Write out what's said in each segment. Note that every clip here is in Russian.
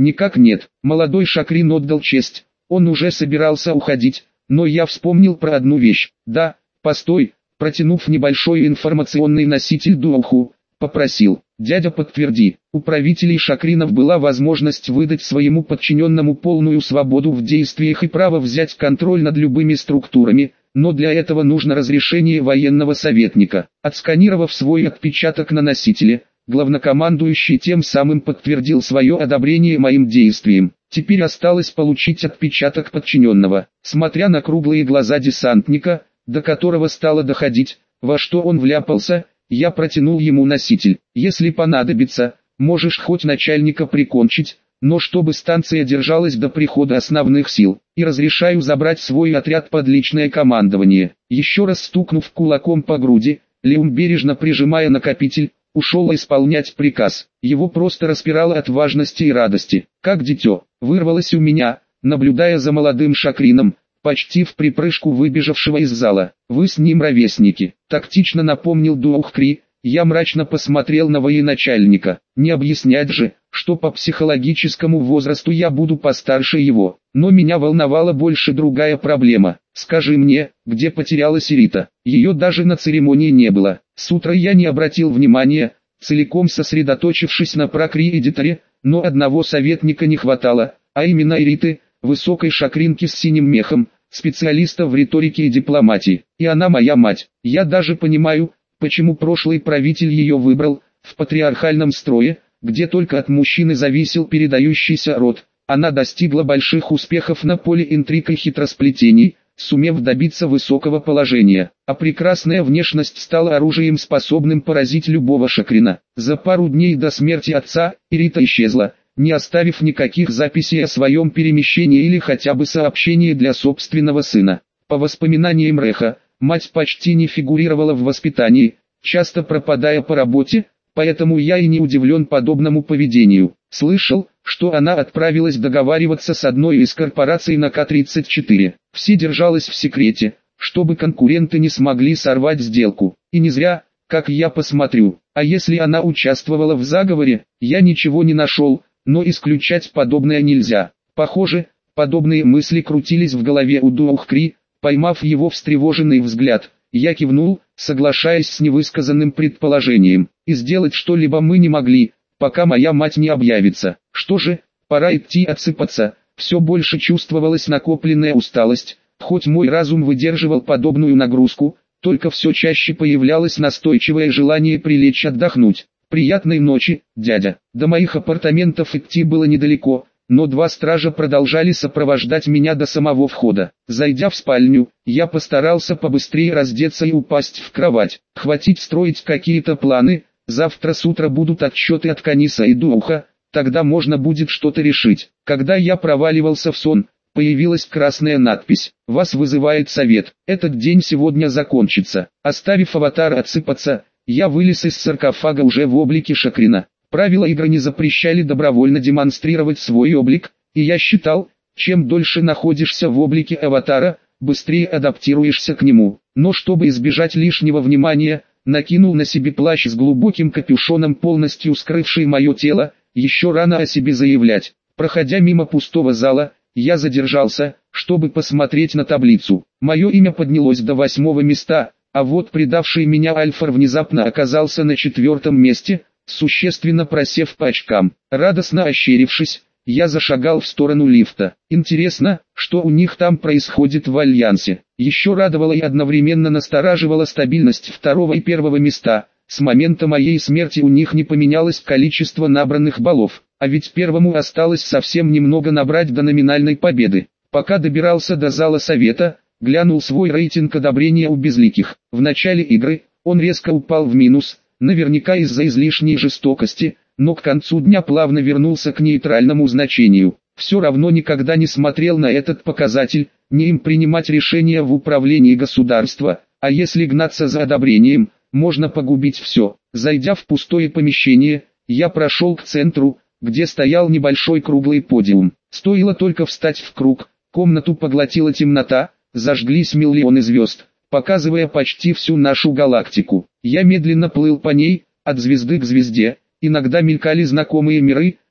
Никак нет. Молодой Шакрин отдал честь. Он уже собирался уходить, но я вспомнил про одну вещь. Да, постой, протянув небольшой информационный носитель Дуоху, попросил. Дядя, подтверди. У правителей Шакринов была возможность выдать своему подчиненному полную свободу в действиях и право взять контроль над любыми структурами, но для этого нужно разрешение военного советника. Отсканировав свой отпечаток на носителе, главнокомандующий тем самым подтвердил свое одобрение моим действиям. Теперь осталось получить отпечаток подчиненного. Смотря на круглые глаза десантника, до которого стало доходить, во что он вляпался, я протянул ему носитель. Если понадобится, можешь хоть начальника прикончить, но чтобы станция держалась до прихода основных сил. И разрешаю забрать свой отряд под личное командование. Еще раз стукнув кулаком по груди, Леум, бережно прижимая накопитель, ушел исполнять приказ. Его просто распирало от важности и радости. Как дитё, вырвалось у меня, наблюдая за молодым Шакрином, почти в припрыжку выбежавшего из зала. Вы с ним ровесники, тактично напомнил Дуохкри. Я мрачно посмотрел на военачальника. Не объяснять же, что по психологическому возрасту я буду постарше его. Но меня волновала больше другая проблема. Скажи мне, где потерялась Рита? Ее даже на церемонии не было. С утра я не обратил внимания, целиком сосредоточившись на прокри-эдиторе, но одного советника не хватало, а именно Риты, высокой шакринки с синим мехом, специалиста в риторике и дипломатии. И она моя мать. Я даже понимаю, почему прошлый правитель ее выбрал. В патриархальном строе, где только от мужчины зависел передающийся род, она достигла больших успехов на поле интриг и хитросплетений, сумев добиться высокого положения. А прекрасная внешность стала оружием, способным поразить любого шакрина. За пару дней до смерти отца Рита исчезла, не оставив никаких записей о своем перемещении или хотя бы сообщения для собственного сына. По воспоминаниям Реха, мать почти не фигурировала в воспитании, часто пропадая по работе, поэтому я и не удивлен подобному поведению. Слышал, что она отправилась договариваться с одной из корпораций на К-34. Все держалось в секрете, чтобы конкуренты не смогли сорвать сделку. И не зря, как я посмотрю. А если она участвовала в заговоре, я ничего не нашел, но исключать подобное нельзя. Похоже, подобные мысли крутились в голове у Дуохкри. Поймав его встревоженный взгляд, я кивнул, соглашаясь с невысказанным предположением. И сделать что-либо мы не могли, пока моя мать не объявится. Что же, пора идти отсыпаться. Все больше чувствовалась накопленная усталость. Хоть мой разум выдерживал подобную нагрузку, только все чаще появлялось настойчивое желание прилечь отдохнуть. Приятной ночи, дядя. До моих апартаментов идти было недалеко, но два стража продолжали сопровождать меня до самого входа. Зайдя в спальню, я постарался побыстрее раздеться и упасть в кровать. Хватит строить какие-то планы, завтра с утра будут отчеты от Каниса и Дуоха, тогда можно будет что-то решить. Когда я проваливался в сон, появилась красная надпись: «Вас вызывает совет, этот день сегодня закончится». Оставив аватар отсыпаться, я вылез из саркофага уже в облике Шакрина. Правила игры не запрещали добровольно демонстрировать свой облик, и я считал, чем дольше находишься в облике аватара, быстрее адаптируешься к нему. Но чтобы избежать лишнего внимания, накинул на себе плащ с глубоким капюшоном, полностью скрывший мое тело. Еще рано о себе заявлять. Проходя мимо пустого зала, я задержался, чтобы посмотреть на таблицу. Мое имя поднялось до 8-го места, а вот предавший меня Альфар внезапно оказался на 4-м месте, существенно просев по очкам. Радостно ощерившись, я зашагал в сторону лифта. Интересно, что у них там происходит в Альянсе. Еще радовала и одновременно настораживала стабильность 2-го и 1-го места. С момента моей смерти у них не поменялось количество набранных баллов, а ведь 1-му осталось совсем немного набрать до номинальной победы. Пока добирался до зала совета, глянул свой рейтинг одобрения у безликих. В начале игры он резко упал в минус, наверняка из-за излишней жестокости, но к концу дня плавно вернулся к нейтральному значению. Все равно никогда не смотрел на этот показатель, не им принимать решения в управлении государства, а если гнаться за одобрением, можно погубить все. Зайдя в пустое помещение, я прошел к центру, где стоял небольшой круглый подиум. Стоило только встать в круг, комнату поглотила темнота, зажглись миллионы звезд, показывая почти всю нашу галактику. Я медленно плыл по ней, от звезды к звезде, иногда мелькали знакомые миры,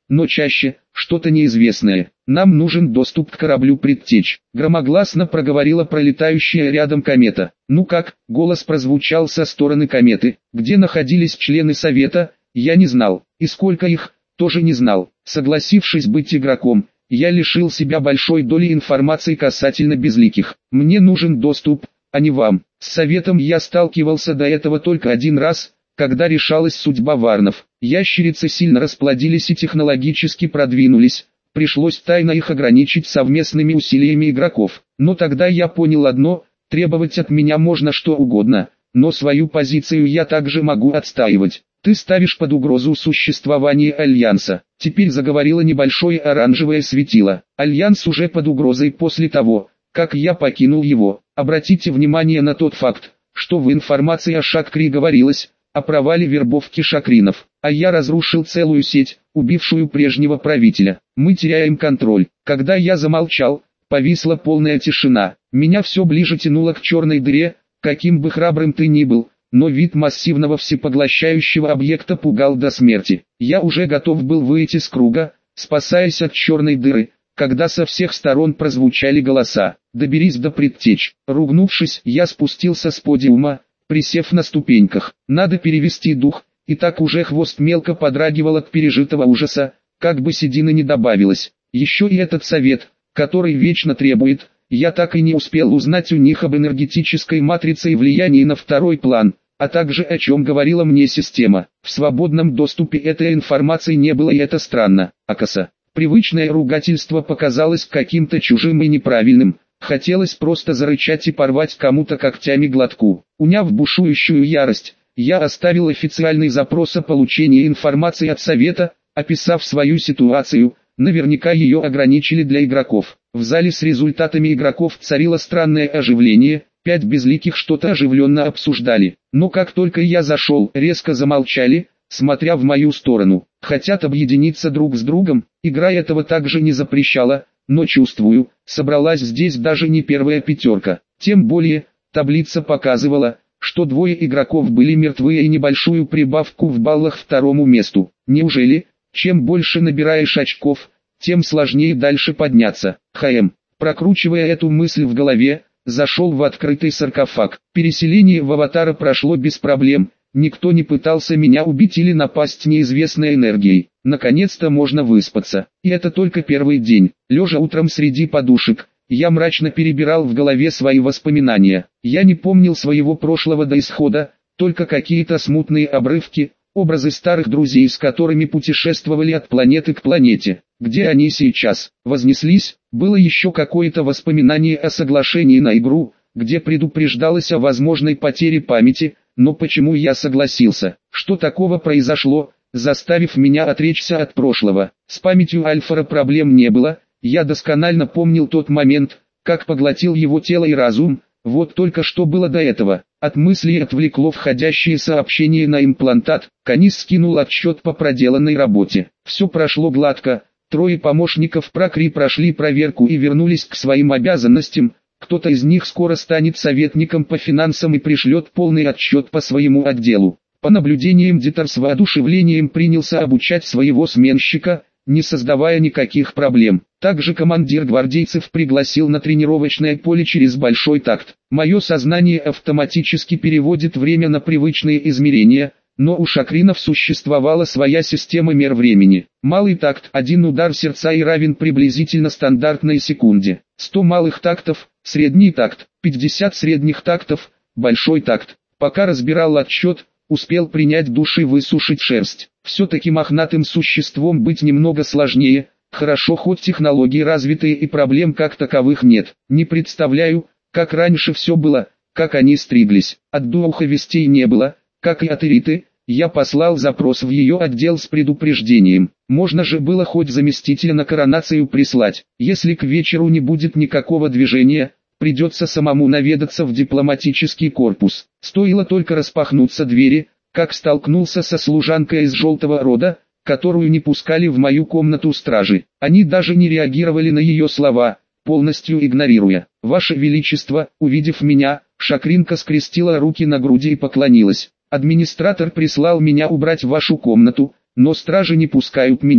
но чаще что-то неизвестное. Нам нужен доступ к кораблю предтеч. Громогласно проговорила пролетающая рядом комета. Ну как, голос прозвучал со стороны кометы. Где находились члены совета, я не знал. И сколько их, тоже не знал. Согласившись быть игроком, я лишил себя большой доли информации касательно безликих. Мне нужен доступ, а не вам. С советом я сталкивался до этого только один раз, когда решалась судьба варнов. Ящерицы сильно расплодились и технологически продвинулись. Пришлось тайно их ограничить совместными усилиями игроков. Но тогда я понял одно: требовать от меня можно что угодно, но свою позицию я также могу отстаивать. Ты ставишь под угрозу существование Альянса. Теперь заговорило небольшое оранжевое светило. Альянс уже под угрозой после того, как я покинул его. Обратите внимание на тот факт, что в информации о Шакри говорилось о провале вербовки шакринов, а я разрушил целую сеть, убившую прежнего правителя. Мы теряем контроль. Когда я замолчал, повисла полная тишина. Меня все ближе тянуло к черной дыре. Каким бы храбрым ты ни был, но вид массивного всепоглощающего объекта пугал до смерти. Я уже готов был выйти с круга, спасаясь от черной дыры, когда со всех сторон прозвучали голоса. «Доберись до предтеч». Ругнувшись, я спустился с подиума, присев на ступеньках. Надо перевести дух, и так уже хвост мелко подрагивал от пережитого ужаса, как бы седины не добавилось. Еще и этот совет, который вечно требует. Я так и не успел узнать у них об энергетической матрице и влиянии на второй план, а также о чем говорила мне система. В свободном доступе этой информации не было, и это странно. Акаса. Привычное ругательство показалось каким-то чужим и неправильным. Хотелось просто зарычать и порвать кому-то когтями глотку. Уняв бушующую ярость, я оставил официальный запрос о получении информации от совета, описав свою ситуацию. Наверняка ее ограничили для игроков. В зале с результатами игроков царило странное оживление, 5 безликих что-то оживленно обсуждали. Но как только я зашел, резко замолчали, смотря в мою сторону. Хотят объединиться друг с другом, игра этого также не запрещала, но чувствую, собралась здесь даже не первая пятерка. Тем более, таблица показывала, что 2 игроков были мертвы и небольшую прибавку в баллах второму месту. Неужели? Чем больше набираешь очков, тем сложнее дальше подняться. Прокручивая эту мысль в голове, зашел в открытый саркофаг. Переселение в аватара прошло без проблем, никто не пытался меня убить или напасть неизвестной энергией. Наконец-то можно выспаться. И это только первый день. Лежа утром среди подушек, я мрачно перебирал в голове свои воспоминания. Я не помнил своего прошлого до исхода, только какие-то смутные обрывки, образы старых друзей, с которыми путешествовали от планеты к планете. Где они сейчас? Вознеслись? Было еще какое-то воспоминание о соглашении на игру, где предупреждалось о возможной потере памяти, но почему я согласился? Что такого произошло, заставив меня отречься от прошлого? С памятью Альфара проблем не было, я досконально помнил тот момент, как поглотил его тело и разум. Вот только что было до этого. От мыслей отвлекло входящее сообщение на имплантат. Канис скинул отчет по проделанной работе. Все прошло гладко. 3 помощников Прокри прошли проверку и вернулись к своим обязанностям. Кто-то из них скоро станет советником по финансам и пришлет полный отчет по своему отделу. По наблюдениям Дитер с воодушевлением принялся обучать своего сменщика, не создавая никаких проблем. Также командир гвардейцев пригласил на тренировочное поле через большой такт. Мое сознание автоматически переводит время на привычные измерения, но у шакринов существовала своя система мер времени. Малый такт – 1 удар сердца и равен приблизительно стандартной секунде. 100 малых тактов, средний такт, 50 средних тактов, большой такт. Пока разбирал отчет, успел принять душ и высушить шерсть. Все-таки мохнатым существом быть немного сложнее. Хорошо, хоть технологии развитые и проблем как таковых нет. Не представляю, как раньше все было, как они стриглись. От Духа вестей не было, как и от Эриты. Я послал запрос в ее отдел с предупреждением. Можно же было хоть заместителя на коронацию прислать. Если к вечеру не будет никакого движения, придется самому наведаться в дипломатический корпус. Стоило только распахнуться двери, как столкнулся со служанкой из желтого рода, которую не пускали в мою комнату стражи. Они даже не реагировали на ее слова, полностью игнорируя. «Ваше Величество», увидев меня, Шакринка скрестила руки на груди и поклонилась. «Администратор прислал меня убрать вашу комнату, но стражи не пускают меня.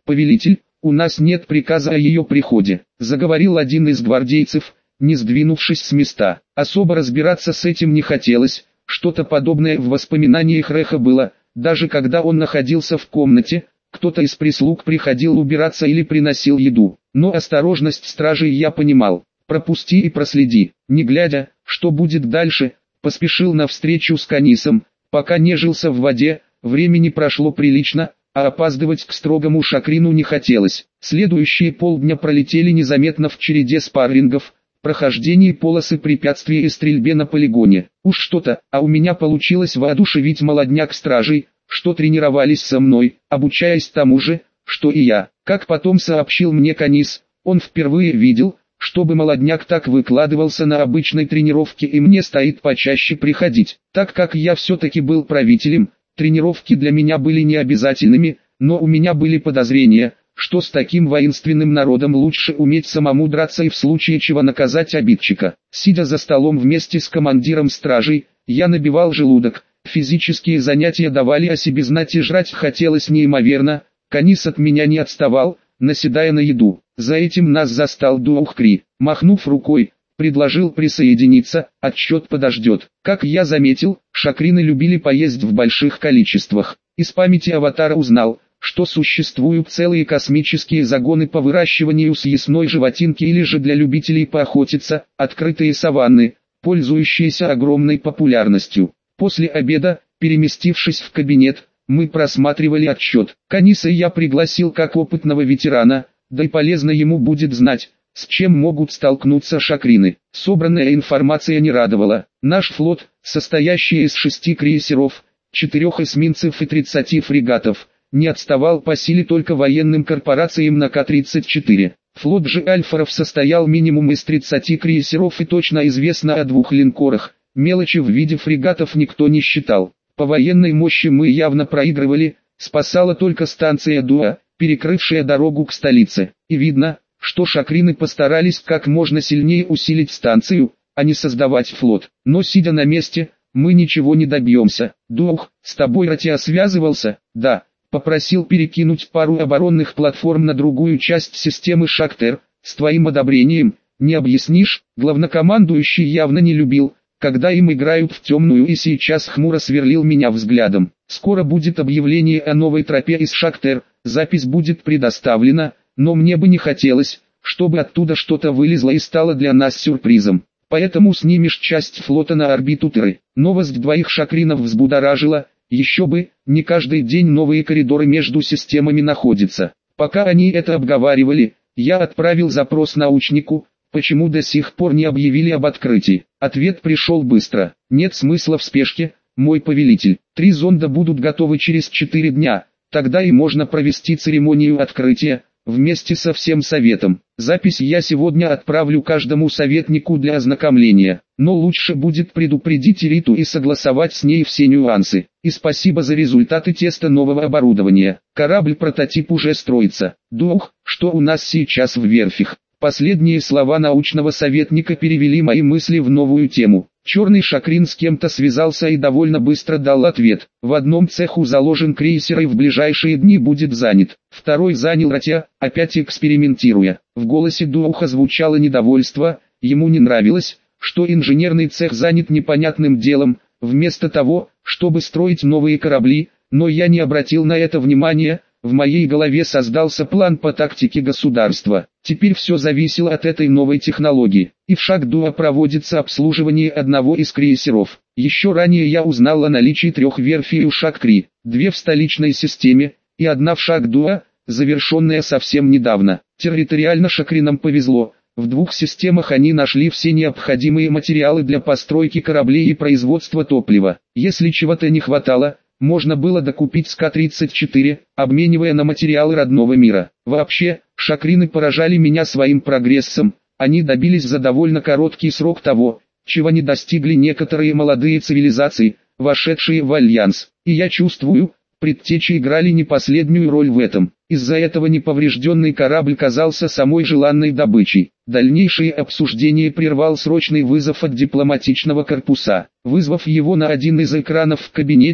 «Повелитель, у нас нет приказа о ее приходе», — заговорил один из гвардейцев, не сдвинувшись с места. Особо разбираться с этим не хотелось, что-то подобное в воспоминаниях Реха было, даже когда он находился в комнате, кто-то из прислуг приходил убираться или приносил еду. Но осторожность стражей я понимал. «Пропусти и проследи», не глядя, что будет дальше, поспешил навстречу с Канисом, пока нежился в воде, времени прошло прилично, а опаздывать к строгому Шакрину не хотелось. Следующие полдня пролетели незаметно в череде спаррингов, прохождении полосы препятствий и стрельбе на полигоне. Уж что-то, а у меня получилось воодушевить молодняк стражей, что тренировались со мной, обучаясь тому же, что и я. Как потом сообщил мне Канис, он впервые видел, чтобы молодняк так выкладывался на обычной тренировке, и мне стоит почаще приходить. Так как я все-таки был правителем, тренировки для меня были не обязательными, но у меня были подозрения, что с таким воинственным народом лучше уметь самому драться и в случае чего наказать обидчика. Сидя за столом вместе с командиром стражей, я набивал желудок, физические занятия давали о себе знать и жрать хотелось неимоверно, Канис от меня не отставал, наседая на еду. За этим нас застал Дуохкри, махнув рукой, предложил присоединиться, отсчет подождет. Как я заметил, шакрины любили поесть в больших количествах. Из памяти аватара узнал, что существуют целые космические загоны по выращиванию съестной животинки или же для любителей поохотиться, открытые саванны, пользующиеся огромной популярностью. После обеда, переместившись в кабинет, мы просматривали отчет. Каниса я пригласил как опытного ветерана, да и полезно ему будет знать, с чем могут столкнуться шакрины. Собранная информация не радовала. Наш флот, состоящий из 6 крейсеров, 4 эсминцев и 30 фрегатов, не отставал по силе только военным корпорациям на К-34. Флот же альфаров состоял минимум из 30 крейсеров и точно известно о 2 линкорах. Мелочи в виде фрегатов никто не считал. По военной мощи мы явно проигрывали, спасала только станция Дуа, перекрывшая дорогу к столице. И видно, что шакрины постарались как можно сильнее усилить станцию, а не создавать флот. Но сидя на месте, мы ничего не добьемся. Дух, с тобой Ратиа связывался? Да. Попросил перекинуть пару оборонных платформ на другую часть системы Шактер. С твоим одобрением, не объяснишь? Главнокомандующий явно не любил, когда им играют в темную, и сейчас хмуро сверлил меня взглядом. Скоро будет объявление о новой тропе из Шактер, запись будет предоставлена, но мне бы не хотелось, чтобы оттуда что-то вылезло и стало для нас сюрпризом. Поэтому снимешь часть флота на орбиту Терры. Новость 2 шакринов взбудоражила, еще бы, не каждый день новые коридоры между системами находятся. Пока они это обговаривали, я отправил запрос научнику, почему до сих пор не объявили об открытии. Ответ пришел быстро. Нет смысла в спешке, мой повелитель. 3 зонда будут готовы через 4 дня, тогда и можно провести церемонию открытия, вместе со всем советом. Запись я сегодня отправлю каждому советнику для ознакомления, но лучше будет предупредить Риту и согласовать с ней все нюансы. И спасибо за результаты теста нового оборудования. Корабль-прототип уже строится. Дух, что у нас сейчас в верфях? Последние слова научного советника перевели мои мысли в новую тему. Черный шакрин с кем-то связался и довольно быстро дал ответ. В одном цеху заложен крейсер и в ближайшие дни будет занят. Второй занял Ратиа, опять экспериментируя. В голосе Духа звучало недовольство, ему не нравилось, что инженерный цех занят непонятным делом, вместо того, чтобы строить новые корабли, но я не обратил на это внимания. В моей голове создался план по тактике государства. Теперь все зависело от этой новой технологии. И в Шак-Дуа проводится обслуживание одного из крейсеров. Еще ранее я узнал о наличии 3 верфей у Шак-3, 2 в столичной системе, и 1 в Шак-Дуа, завершенная совсем недавно. Территориально шакринам повезло. В 2 системах они нашли все необходимые материалы для постройки кораблей и производства топлива. Если чего-то не хватало, можно было докупить с К-34, обменивая на материалы родного мира. Вообще, шакрины поражали меня своим прогрессом, они добились за довольно короткий срок того, чего не достигли некоторые молодые цивилизации, вошедшие в Альянс. И я чувствую, предтечи играли не последнюю роль в этом. Из-за этого неповрежденный корабль казался самой желанной добычей. Дальнейшее обсуждение прервал срочный вызов от дипломатичного корпуса. Вызвав его на один из экранов в кабинете,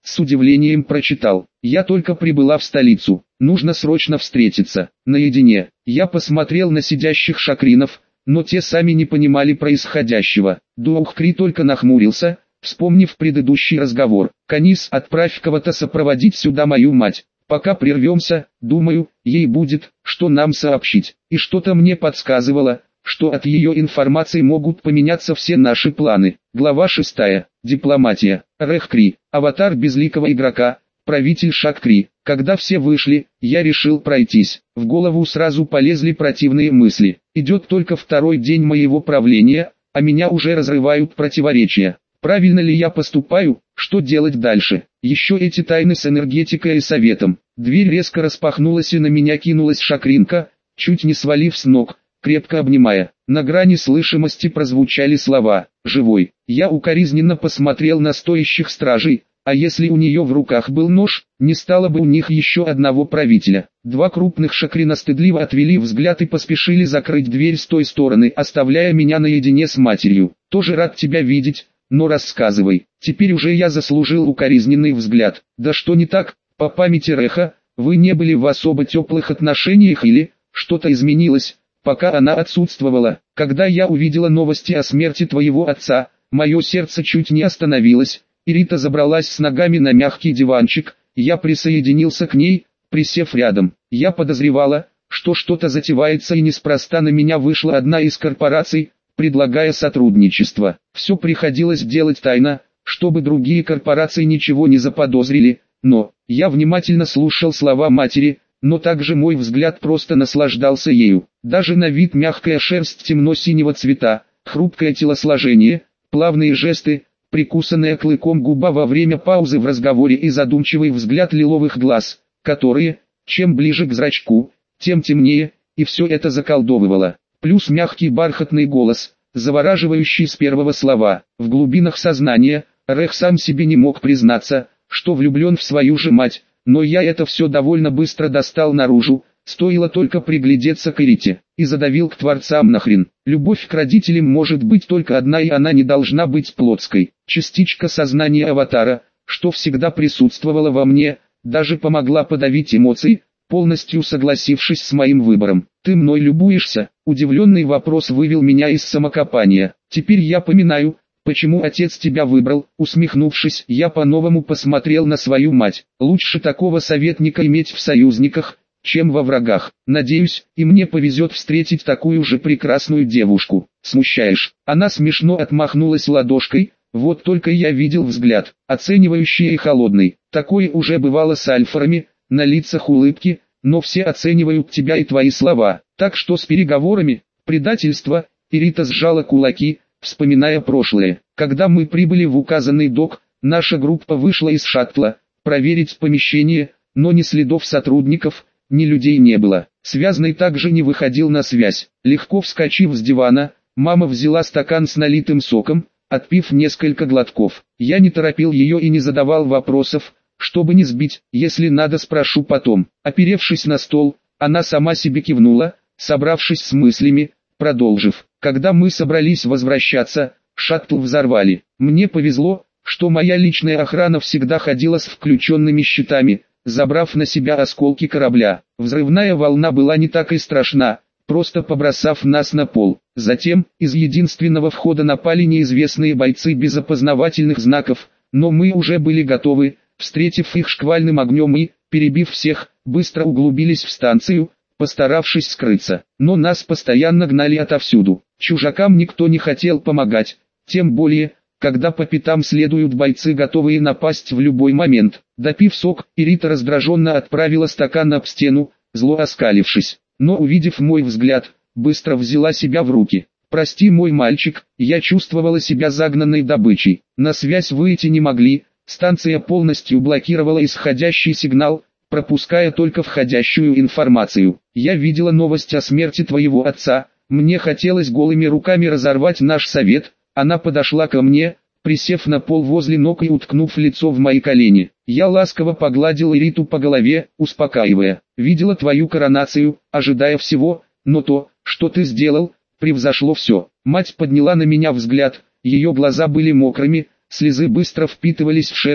С удивлением прочитал: «Я только прибыла в столицу, нужно срочно встретиться, наедине». Я посмотрел на сидящих шакринов, но те сами не понимали происходящего. Дуохкри только нахмурился, вспомнив предыдущий разговор. «Канис, отправь кого-то сопроводить сюда мою мать. Пока прервемся, думаю, ей будет, что нам сообщить». И что-то мне подсказывало, что от ее информации могут поменяться все наши планы. Глава 6. Дипломатия. Рехкри, аватар безликого игрока, правитель Шаккри. Когда все вышли, я решил пройтись. В голову сразу полезли противные мысли. Идет только второй день моего правления, а меня уже разрывают противоречия. Правильно ли я поступаю? Что делать дальше? Еще эти тайны с энергетикой и советом. Дверь резко распахнулась и на меня кинулась шакринка, чуть не свалив с ног, крепко обнимая. На грани слышимости прозвучали слова: «Живой». Я укоризненно посмотрел на стоящих стражей. А если у нее в руках был нож, не стало бы у них еще одного правителя. Два крупных шакрина стыдливо отвели взгляд и поспешили закрыть дверь с той стороны, оставляя меня наедине с матерью. «Тоже рад тебя видеть, но рассказывай». Теперь уже я заслужил укоризненный взгляд. «Да что не так, по памяти Реха, вы не были в особо теплых отношениях или что-то изменилось, пока она отсутствовала? Когда я увидела новости о смерти твоего отца, мое сердце чуть не остановилось». Ирита забралась с ногами на мягкий диванчик, я присоединился к ней, присев рядом. Я подозревала, что что-то затевается, и неспроста на меня вышла одна из корпораций, предлагая сотрудничество. Все приходилось делать тайно, чтобы другие корпорации ничего не заподозрили, но я внимательно слушал слова матери, но также мой взгляд просто наслаждался ею. Даже на вид мягкая шерсть темно-синего цвета, хрупкое телосложение, плавные жесты, прикусанная клыком губа во время паузы в разговоре и задумчивый взгляд лиловых глаз, которые, чем ближе к зрачку, тем темнее, и все это заколдовывало. Плюс мягкий бархатный голос, завораживающий с первого слова. В глубинах сознания, Рех сам себе не мог признаться, что влюблен в свою же мать, но я это все довольно быстро достал наружу, стоило только приглядеться к Ирите, и задавил к творцам нахрен. Любовь к родителям может быть только одна, и она не должна быть плотской. Частичка сознания аватара, что всегда присутствовала во мне, даже помогла подавить эмоции, полностью согласившись с моим выбором. «Ты мной любуешься?» Удивленный вопрос вывел меня из самокопания. «Теперь я поминаю, почему отец тебя выбрал». Усмехнувшись, я по-новому посмотрел на свою мать. Лучше такого советника иметь в союзниках, чем во врагах. Надеюсь, и мне повезет встретить такую же прекрасную девушку. «Смущаешь». Она смешно отмахнулась ладошкой. Вот только я видел взгляд, оценивающий и холодный. Такое уже бывало с альфарами, на лицах улыбки, но все оценивают тебя и твои слова. Так что с переговорами, предательство. Ирита сжала кулаки, вспоминая прошлое. Когда мы прибыли в указанный док, наша группа вышла из шаттла, проверить помещение, но ни следов сотрудников, ни людей не было. Связный также не выходил на связь. Легко вскочив с дивана, мама взяла стакан с налитым соком, отпив несколько глотков. Я не торопил ее и не задавал вопросов, чтобы не сбить. «Если надо, спрошу потом». Оперевшись на стол, она сама себе кивнула, собравшись с мыслями, продолжив. «Когда мы собрались возвращаться, шаттл взорвали. Мне повезло, что моя личная охрана всегда ходила с включенными щитами, забрав на себя осколки корабля. Взрывная волна была не так и страшна, просто побросав нас на пол. Затем, из единственного входа напали неизвестные бойцы без опознавательных знаков, но мы уже были готовы, встретив их шквальным огнем и, перебив всех, быстро углубились в станцию, постаравшись скрыться. Но нас постоянно гнали отовсюду. Чужакам никто не хотел помогать, тем более, когда по пятам следуют бойцы, готовые напасть в любой момент. Допив сок, Ирита раздраженно отправила стакан об стену, зло оскалившись. Но увидев мой взгляд, быстро взяла себя в руки. «Прости, мой мальчик, я чувствовала себя загнанной добычей. На связь выйти не могли, станция полностью блокировала исходящий сигнал, пропуская только входящую информацию. Я видела новость о смерти твоего отца, мне хотелось голыми руками разорвать наш совет». Она подошла ко мне, присев на пол возле ног и уткнув лицо в мои колени. Я ласково погладил Ириту по голове, успокаивая. «Видела твою коронацию, ожидая всего, но то, что ты сделал, превзошло все». Мать подняла на меня взгляд, ее глаза были мокрыми, слезы быстро впитывались в шерсть,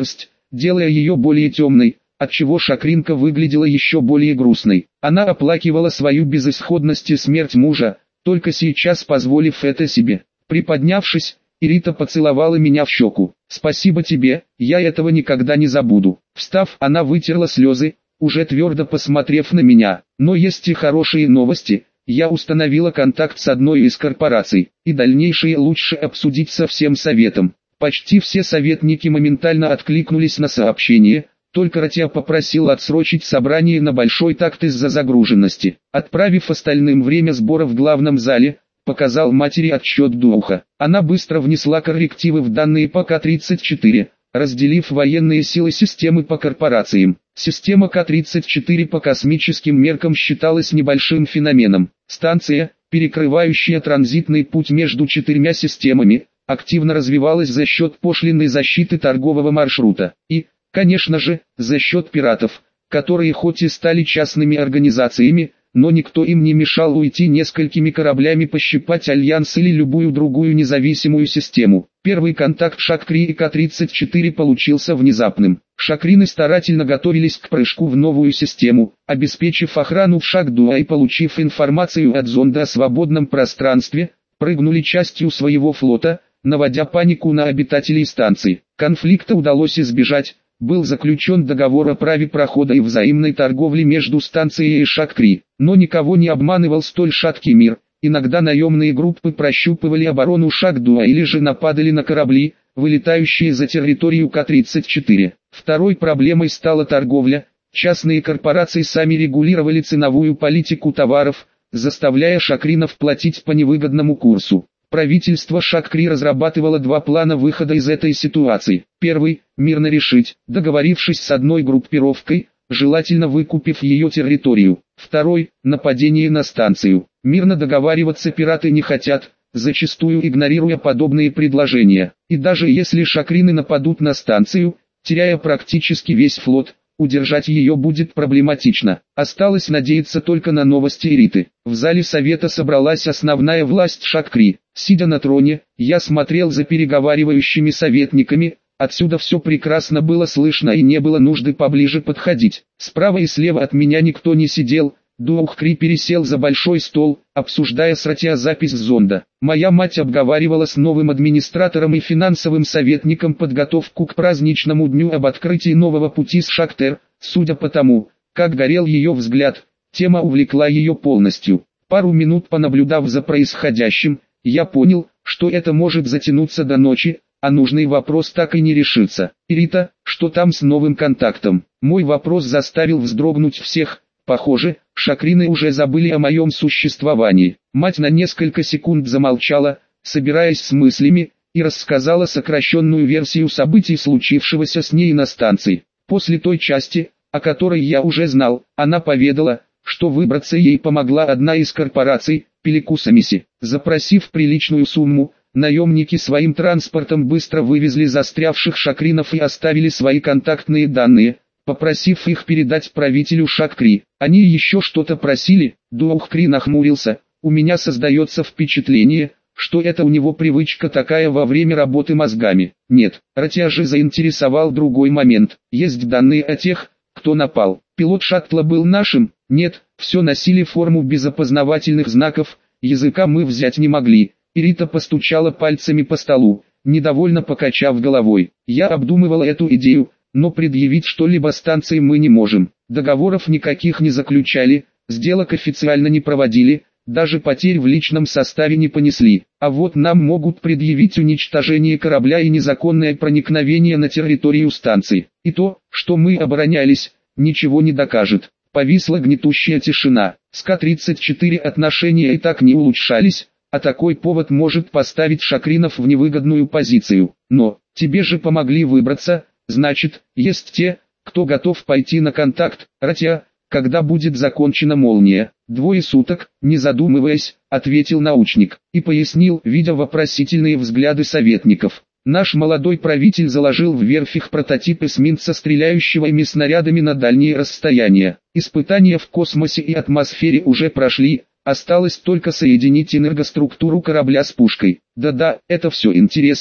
делая ее более темной, отчего Шакринка выглядела еще более грустной. Она оплакивала свою безысходность и смерть мужа, только сейчас позволив это себе. Приподнявшись, Ирита поцеловала меня в щеку. «Спасибо тебе, я этого никогда не забуду». Встав, она вытерла слезы, уже твердо посмотрев на меня. Но есть и хорошие новости. Я установила контакт с одной из корпораций, и дальнейшее лучше обсудить со всем советом. Почти все советники моментально откликнулись на сообщение, только Ратия попросил отсрочить собрание на большой такт из-за загруженности. Отправив остальным время сбора в главном зале, показал матери отчет Духа. Она быстро внесла коррективы в данные по К-34, разделив военные силы системы по корпорациям. Система К-34 по космическим меркам считалась небольшим феноменом. Станция, перекрывающая транзитный путь между четырьмя системами, активно развивалась за счет пошлинной защиты торгового маршрута. И, конечно же, за счет пиратов, которые хоть и стали частными организациями, но никто им не мешал уйти несколькими кораблями пощипать Альянс или любую другую независимую систему. Первый контакт Шакри и К-34 получился внезапным. Шакрины старательно готовились к прыжку в новую систему, обеспечив охрану в Шак-2 и получив информацию от зонда о свободном пространстве, прыгнули частью своего флота, наводя панику на обитателей станции. Конфликта удалось избежать. Был заключен договор о праве прохода и взаимной торговли между станцией и Шакри, но никого не обманывал столь шаткий мир. Иногда наемные группы прощупывали оборону Шак-2 или же нападали на корабли, вылетающие за территорию К-34. Второй проблемой стала торговля. Частные корпорации сами регулировали ценовую политику товаров, заставляя шакринов платить по невыгодному курсу. Правительство Шакри разрабатывало два плана выхода из этой ситуации. Первый – мирно решить, договорившись с одной группировкой, желательно выкупив ее территорию. Второй – нападение на станцию. Мирно договариваться пираты не хотят, зачастую игнорируя подобные предложения. И даже если шакрины нападут на станцию, теряя практически весь флот, удержать ее будет проблематично. Осталось надеяться только на новости Ириты. В зале совета собралась основная власть Шакри. Сидя на троне, я смотрел за переговаривающими советниками. Отсюда все прекрасно было слышно и не было нужды поближе подходить. Справа и слева от меня никто не сидел. Дух-Кри пересел за большой стол, обсуждая с Ратия запись зонда. Моя мать обговаривала с новым администратором и финансовым советником подготовку к праздничному дню об открытии нового пути с Шактер. Судя по тому, как горел ее взгляд, тема увлекла ее полностью. Пару минут понаблюдав за происходящим, я понял, что это может затянуться до ночи, а нужный вопрос так и не решится. «Ирита, что там с новым контактом?» Мой вопрос заставил вздрогнуть всех. Похоже, шакрины уже забыли о моем существовании. Мать на несколько секунд замолчала, собираясь с мыслями, и рассказала сокращенную версию событий, случившегося с ней на станции. После той части, о которой я уже знал, она поведала, что выбраться ей помогла одна из корпораций, Пеликусамиси. Запросив приличную сумму, наемники своим транспортом быстро вывезли застрявших шакринов и оставили свои контактные данные, попросив их передать правителю Шакри. Они еще что-то просили. Дух-Кри нахмурился. У меня создается впечатление, что это у него привычка такая во время работы мозгами. Нет, Ратия же заинтересовал другой момент. Есть данные о тех, кто напал. Пилот шаттла был нашим? Нет, все носили форму без опознавательных знаков, языка мы взять не могли. Ирита постучала пальцами по столу, недовольно покачав головой. Я обдумывал эту идею, но предъявить что-либо станции мы не можем. Договоров никаких не заключали, сделок официально не проводили, даже потерь в личном составе не понесли. А вот нам могут предъявить уничтожение корабля и незаконное проникновение на территорию станции. И то, что мы оборонялись, ничего не докажет. Повисла гнетущая тишина. С К-34 отношения и так не улучшались, а такой повод может поставить шакринов в невыгодную позицию. Но, тебе же помогли выбраться. Значит, есть те, кто готов пойти на контакт. Ратия, когда будет закончена молния? 2 суток, не задумываясь, ответил научник, и пояснил, видя вопросительные взгляды советников. Наш молодой правитель заложил в верфях прототип эсминца, стреляющего ими снарядами на дальние расстояния. Испытания в космосе и атмосфере уже прошли, осталось только соединить энергоструктуру корабля с пушкой. Да-да, это все интересно,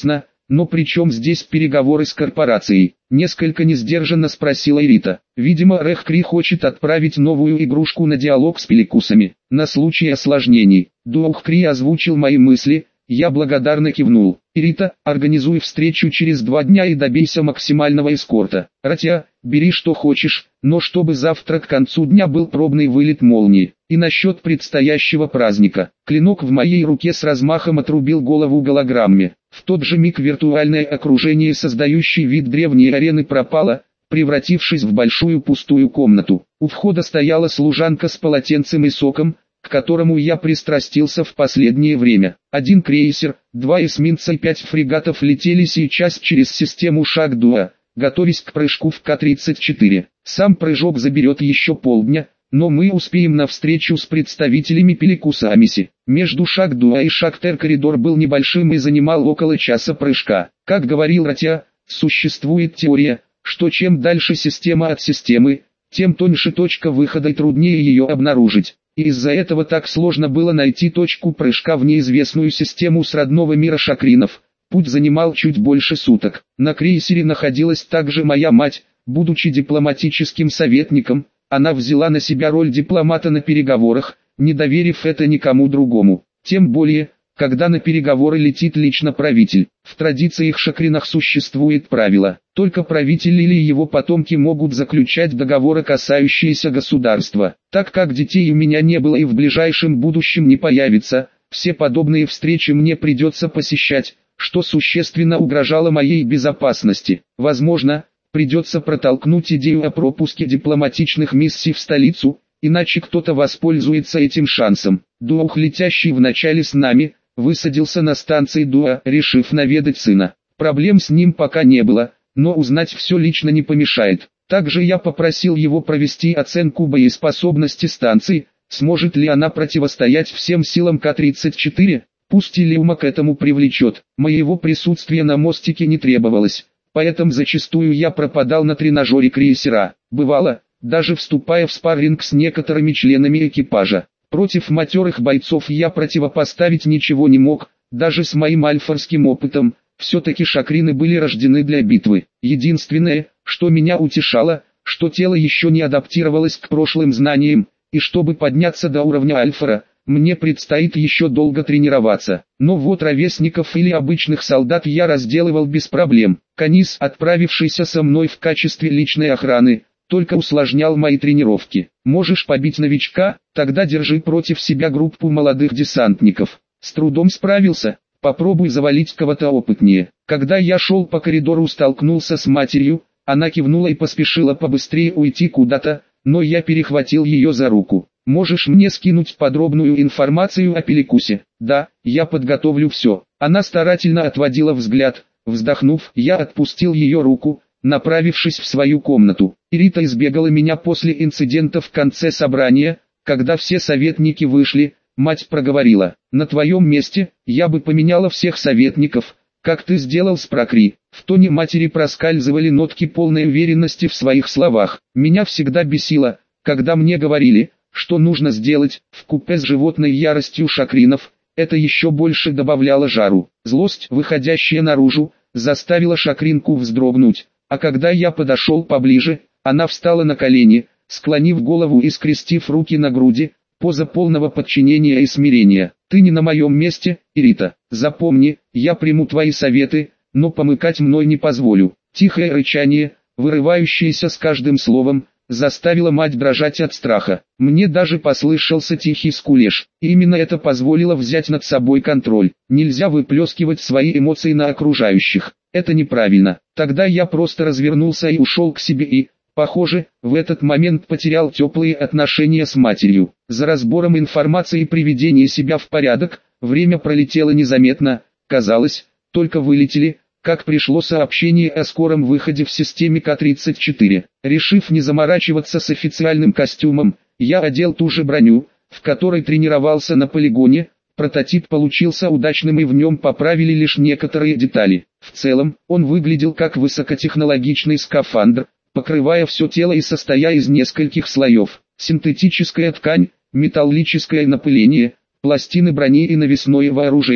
но при чем здесь переговоры с корпорацией? Несколько несдержанно спросила Ирита. Видимо, Рехкри хочет отправить новую игрушку на диалог с пеликусами, на случай осложнений. Дуохкри озвучил мои мысли, я благодарно кивнул. Ирита, организуй встречу через 2 дня и добейся максимального эскорта. Ратя, бери что хочешь, но чтобы завтра к концу дня был пробный вылет молнии. И насчет предстоящего праздника. Клинок в моей руке с размахом отрубил голову голограмме. В тот же миг виртуальное окружение, создающее вид древней арены, пропало, превратившись в большую пустую комнату. У входа стояла служанка с полотенцем и соком, к которому я пристрастился в последнее время. 1 крейсер, 2 эсминца и 5 фрегатов летели сейчас через систему Шаг-2, готовясь к прыжку в К-34. Сам прыжок заберет еще полдня, но мы успеем на встречу с представителями Пеликуса Амиси. Между Шаг-2 и Шаг-Тер коридор был небольшим и занимал около часа прыжка. Как говорил Ратя, существует теория, что чем дальше система от системы, тем тоньше точка выхода и труднее ее обнаружить. И из-за этого так сложно было найти точку прыжка в неизвестную систему с родного мира шакринов. Путь занимал чуть больше суток. На крейсере находилась также моя мать, будучи дипломатическим советником. Она взяла на себя роль дипломата на переговорах, не доверив это никому другому. Тем более, когда на переговоры летит лично правитель. В традициях шакринах существует правило: только правитель или его потомки могут заключать договоры, касающиеся государства. Так как детей у меня не было и в ближайшем будущем не появится, все подобные встречи мне придется посещать, что существенно угрожало моей безопасности. Возможно, придется протолкнуть идею о пропуске дипломатичных миссий в столицу, иначе кто-то воспользуется этим шансом. Дух, летящий вначале с нами, высадился на станции Дуа, решив наведать сына. Проблем с ним пока не было, но узнать все лично не помешает. Также я попросил его провести оценку боеспособности станции, сможет ли она противостоять всем силам К-34, пусть Илиума к этому привлечет. Моего присутствия на мостике не требовалось, поэтому зачастую я пропадал на тренажере крейсера. Бывало, даже вступая в спарринг с некоторыми членами экипажа. Против матерых бойцов я противопоставить ничего не мог, даже с моим альфарским опытом. Все-таки шакрины были рождены для битвы. Единственное, что меня утешало, что тело еще не адаптировалось к прошлым знаниям, и чтобы подняться до уровня альфара, мне предстоит еще долго тренироваться. Но вот ровесников или обычных солдат я разделывал без проблем. Канис, отправившийся со мной в качестве личной охраны, только усложнял мои тренировки. Можешь побить новичка, тогда держи против себя группу молодых десантников. С трудом справился, попробуй завалить кого-то опытнее. Когда я шел по коридору, столкнулся с матерью, она кивнула и поспешила побыстрее уйти куда-то, но я перехватил ее за руку. Можешь мне скинуть подробную информацию о Пеликусе? Да, я подготовлю все. Она старательно отводила взгляд. Вздохнув, я отпустил ее руку, направившись в свою комнату. Ирита избегала меня после инцидента в конце собрания, когда все советники вышли. Мать проговорила: на твоем месте, я бы поменяла всех советников, как ты сделал с Прокри. В тоне матери проскальзывали нотки полной уверенности в своих словах. Меня всегда бесило, когда мне говорили, что нужно сделать. Вкупе с животной яростью шакринов, это еще больше добавляло жару. Злость, выходящая наружу, заставила шакринку вздрогнуть. А когда я подошел поближе, она встала на колени, склонив голову и скрестив руки на груди, поза полного подчинения и смирения. Ты не на моем месте, Ирита. Запомни, я приму твои советы, но помыкать мной не позволю. Тихое рычание, вырывающееся с каждым словом, заставило мать дрожать от страха. Мне даже послышался тихий скулеж. И именно это позволило взять над собой контроль. Нельзя выплескивать свои эмоции на окружающих. Это неправильно. Тогда я просто развернулся и ушел к себе и, похоже, в этот момент потерял теплые отношения с матерью. За разбором информации и приведением себя в порядок, время пролетело незаметно. Казалось, только вылетели, как пришло сообщение о скором выходе в системе К-34. Решив не заморачиваться с официальным костюмом, я одел ту же броню, в которой тренировался на полигоне. Прототип получился удачным и в нем поправили лишь некоторые детали. В целом, он выглядел как высокотехнологичный скафандр, покрывая все тело и состоя из нескольких слоев. Синтетическая ткань, металлическое напыление, пластины брони и навесное вооружение.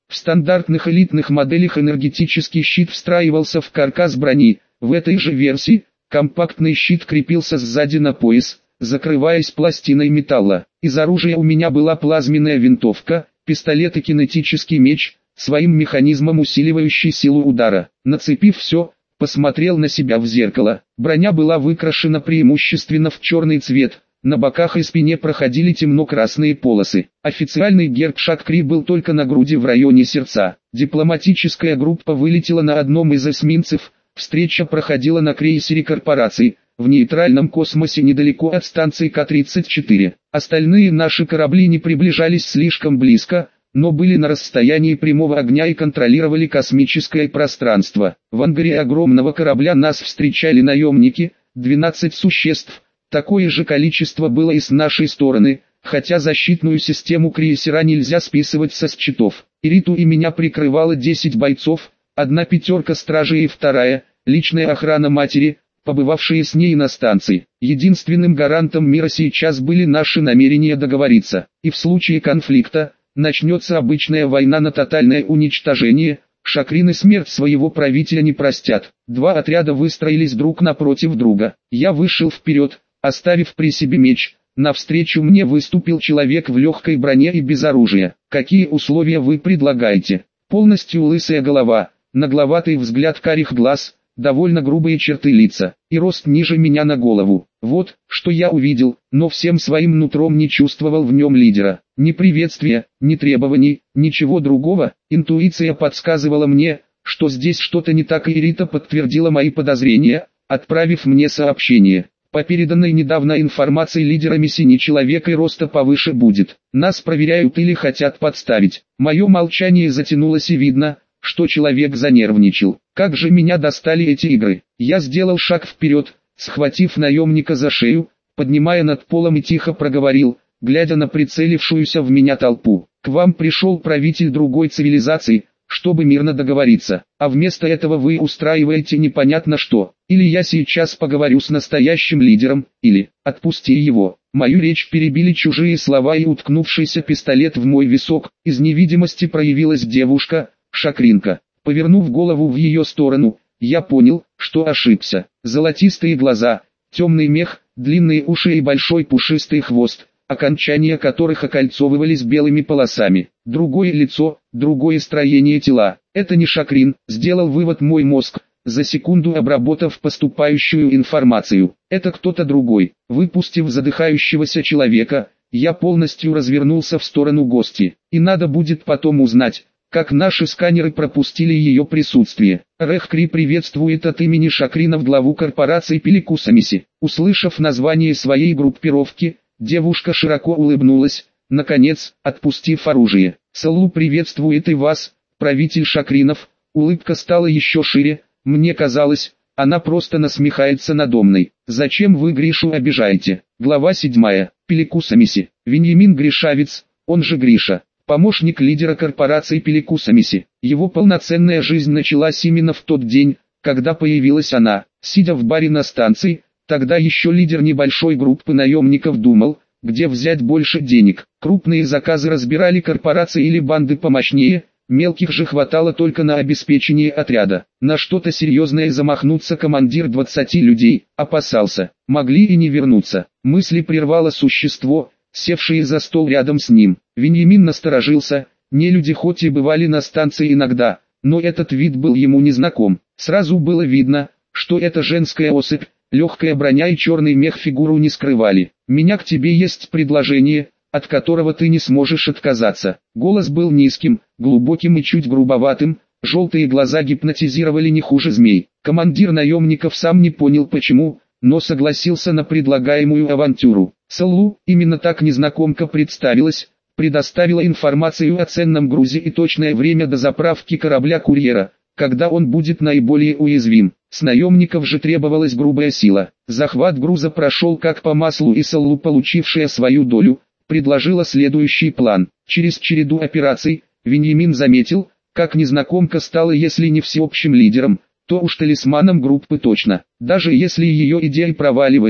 В стандартных элитных моделях энергетический щит встраивался в каркас брони. В этой же версии компактный щит крепился сзади на пояс, закрываясь пластиной металла. Из оружия у меня была плазменная винтовка, пистолет и кинетический меч, своим механизмом усиливающий силу удара. Нацепив все, посмотрел на себя в зеркало. Броня была выкрашена преимущественно в черный цвет. На боках и спине проходили темно-красные полосы. Официальный герб Шакри был только на груди в районе сердца. Дипломатическая группа вылетела на одном из эсминцев. Встреча проходила на крейсере корпорации, в нейтральном космосе недалеко от станции К-34. Остальные наши корабли не приближались слишком близко, но были на расстоянии прямого огня и контролировали космическое пространство. В ангаре огромного корабля нас встречали наемники, 12 существ. Такое же количество было и с нашей стороны, хотя защитную систему крейсера нельзя списывать со счетов. Ириту и меня прикрывало 10 бойцов, одна пятерка стражей и вторая, личная охрана матери, побывавшие с ней на станции. Единственным гарантом мира сейчас были наши намерения договориться, и в случае конфликта, начнется обычная война на тотальное уничтожение. Шакрины смерть своего правителя не простят. Два отряда выстроились друг напротив друга. Я вышел вперед, оставив при себе меч. Навстречу мне выступил человек в легкой броне и без оружия. Какие условия вы предлагаете? Полностью лысая голова, нагловатый взгляд карих глаз, довольно грубые черты лица, и рост ниже меня на голову. Вот, что я увидел, но всем своим нутром не чувствовал в нем лидера. Ни приветствия, ни требований, ничего другого. Интуиция подсказывала мне, что здесь что-то не так, и Ирита подтвердила мои подозрения, отправив мне сообщение. По переданной недавно информации лидерами синий человек и роста повыше будет. Нас проверяют или хотят подставить. Мое молчание затянулось и видно, что человек занервничал. Как же меня достали эти игры. Я сделал шаг вперед, схватив наемника за шею, поднимая над полом и тихо проговорил, глядя на прицелившуюся в меня толпу. К вам пришел правитель другой цивилизации, чтобы мирно договориться, а вместо этого вы устраиваете непонятно что. Или я сейчас поговорю с настоящим лидером, или отпусти его. Мою речь перебили чужие слова и уткнувшийся пистолет в мой висок. Из невидимости проявилась девушка, Шакринка. Повернув голову в ее сторону, я понял, что ошибся. Золотистые глаза, темный мех, длинные уши и большой пушистый хвост, окончания которых окольцовывались белыми полосами. Другое лицо, другое строение тела. Это не Шакрин, сделал вывод мой мозг, за секунду обработав поступающую информацию. Это кто-то другой. Выпустив задыхающегося человека, я полностью развернулся в сторону гости. И надо будет потом узнать, как наши сканеры пропустили ее присутствие. Рехкри приветствует от имени Шакринов главу корпорации Пеликусамиси. Услышав название своей группировки, девушка широко улыбнулась, наконец, отпустив оружие. Салу приветствует и вас, правитель Шакринов. Улыбка стала еще шире, мне казалось, она просто насмехается надо мной. Зачем вы Гришу обижаете? Глава 7. Пеликусамиси. Веньямин Гришавец, он же Гриша. Помощник лидера корпорации Пеликусамиси. Его полноценная жизнь началась именно в тот день, когда появилась она. Сидя в баре на станции, тогда еще лидер небольшой группы наемников думал, где взять больше денег. Крупные заказы разбирали корпорации или банды помощнее, мелких же хватало только на обеспечение отряда. На что-то серьезное замахнуться командир 20 людей опасался. Могли и не вернуться. Мысли прервало существо, севшие за стол рядом с ним. Веньямин насторожился. Нелюди хоть и бывали на станции иногда, но этот вид был ему незнаком. Сразу было видно, что это женская особь. Легкая броня и черный мех фигуру не скрывали. «Меня к тебе есть предложение, от которого ты не сможешь отказаться». Голос был низким, глубоким и чуть грубоватым, желтые глаза гипнотизировали не хуже змей. Командир наемников сам не понял почему, но согласился на предлагаемую авантюру. Салу, именно так незнакомка представилась, предоставила информацию о ценном грузе и точное время дозаправки корабля-курьера, когда он будет наиболее уязвим. С наемников же требовалась грубая сила. Захват груза прошел как по маслу, и Салу, получившая свою долю, предложила следующий план. Через череду операций, Веньямин заметил, как незнакомка стала если не всеобщим лидером, то уж талисманом группы точно. Даже если ее идеи проваливались,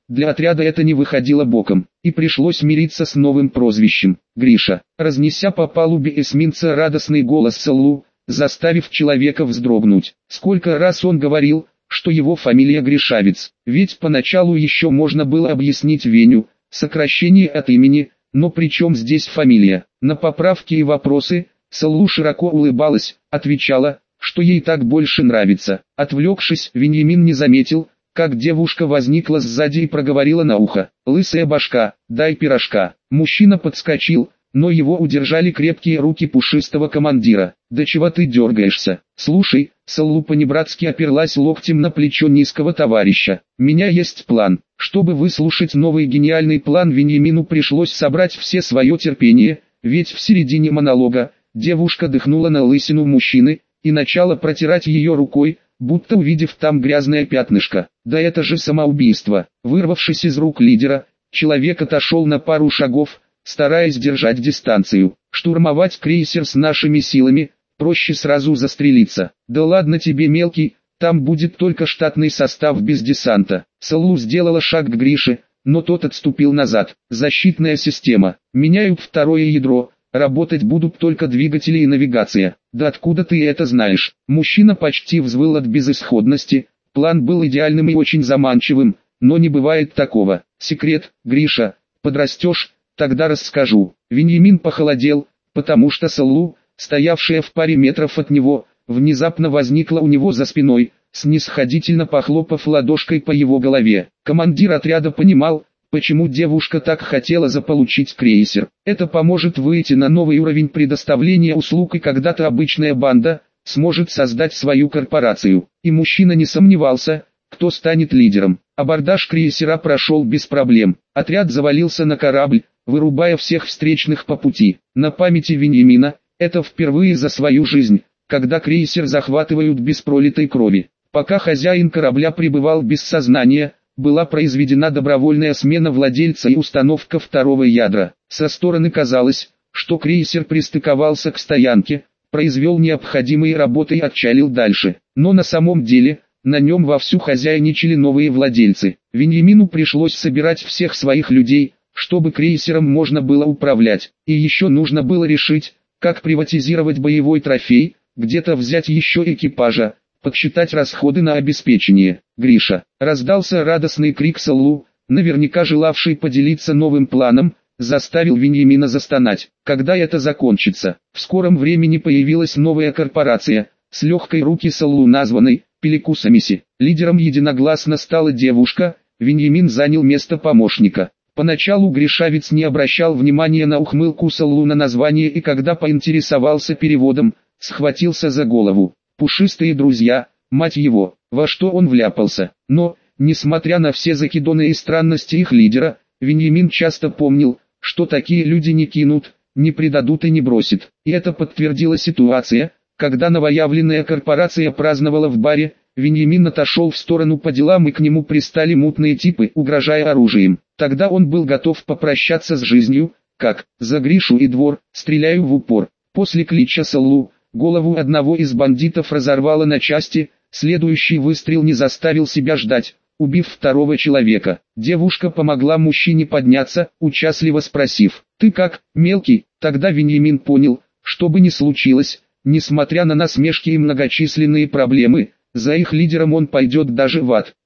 Для отряда это не выходило боком, и пришлось мириться с новым прозвищем – Гриша. Разнеся по палубе эсминца радостный голос Саллу, заставив человека вздрогнуть. Сколько раз он говорил, что его фамилия Гришавец, ведь поначалу еще можно было объяснить Веню, сокращение от имени, но при чем здесь фамилия? На поправки и вопросы Саллу широко улыбалась, отвечала, что ей так больше нравится. Отвлекшись, Веньямин не заметил, как девушка возникла сзади и проговорила на ухо: «Лысая башка, дай пирожка». Мужчина подскочил, но его удержали крепкие руки пушистого командира. «Да чего ты дергаешься? Слушай». Саллу понебратски оперлась локтем на плечо низкого товарища. «У меня есть план». Чтобы выслушать новый гениальный план, Веньямину пришлось собрать все свое терпение, ведь в середине монолога девушка дыхнула на лысину мужчины и начала протирать ее рукой, будто увидев там грязное пятнышко. Да это же самоубийство. Вырвавшись из рук лидера, человек отошел на пару шагов, стараясь держать дистанцию. Штурмовать крейсер с нашими силами, проще сразу застрелиться. Да ладно тебе, мелкий, там будет только штатный состав без десанта. Саллу сделала шаг к Грише, но тот отступил назад. Защитная система. Меняют второе ядро. Работать будут только двигатели и навигация. Да откуда ты это знаешь? Мужчина почти взвыл от безысходности. План был идеальным и очень заманчивым, но не бывает такого. Секрет, Гриша, подрастешь, тогда расскажу. Веньямин похолодел, потому что Саллу, стоявшая в паре метров от него, внезапно возникла у него за спиной, снисходительно похлопав ладошкой по его голове. Командир отряда понимал, почему девушка так хотела заполучить крейсер. Это поможет выйти на новый уровень предоставления услуг, и когда-то обычная банда сможет создать свою корпорацию. И мужчина не сомневался, кто станет лидером. Абордаж крейсера прошел без проблем. Отряд завалился на корабль, вырубая всех встречных по пути. На памяти Веньямина, это впервые за свою жизнь, когда крейсер захватывают без пролитой крови. Пока хозяин корабля пребывал без сознания, была произведена добровольная смена владельца и установка второго ядра. Со стороны казалось, что крейсер пристыковался к стоянке, произвел необходимые работы и отчалил дальше. Но на самом деле, на нем вовсю хозяйничали новые владельцы. Веньямину пришлось собирать всех своих людей, чтобы крейсером можно было управлять. И еще нужно было решить, как приватизировать боевой трофей, где-то взять еще экипажа, подсчитать расходы на обеспечение. «Гриша!» — раздался радостный крик Саллу, наверняка желавший поделиться новым планом, заставил Веньямина застонать. Когда это закончится? В скором времени появилась новая корпорация, с легкой руки Саллу названной Пеликусамиси. Лидером единогласно стала девушка, Веньямин занял место помощника. Поначалу Гришавец не обращал внимания на ухмылку Саллу на название, и когда поинтересовался переводом, схватился за голову. Пушистые друзья, мать его, во что он вляпался. Но, несмотря на все закидоны и странности их лидера, Веньямин часто помнил, что такие люди не кинут, не предадут и не бросят. И это подтвердила ситуация, когда новоявленная корпорация праздновала в баре. Веньямин отошел в сторону по делам, и к нему пристали мутные типы, угрожая оружием. Тогда он был готов попрощаться с жизнью, как «за Гришу и двор, стреляю в упор». После клича Саллу, голову одного из бандитов разорвало на части, следующий выстрел не заставил себя ждать, убив второго человека. Девушка помогла мужчине подняться, участливо спросив: «Ты как, мелкий?» Тогда Веньямин понял, что бы ни случилось, несмотря на насмешки и многочисленные проблемы, за их лидером он пойдет даже в ад.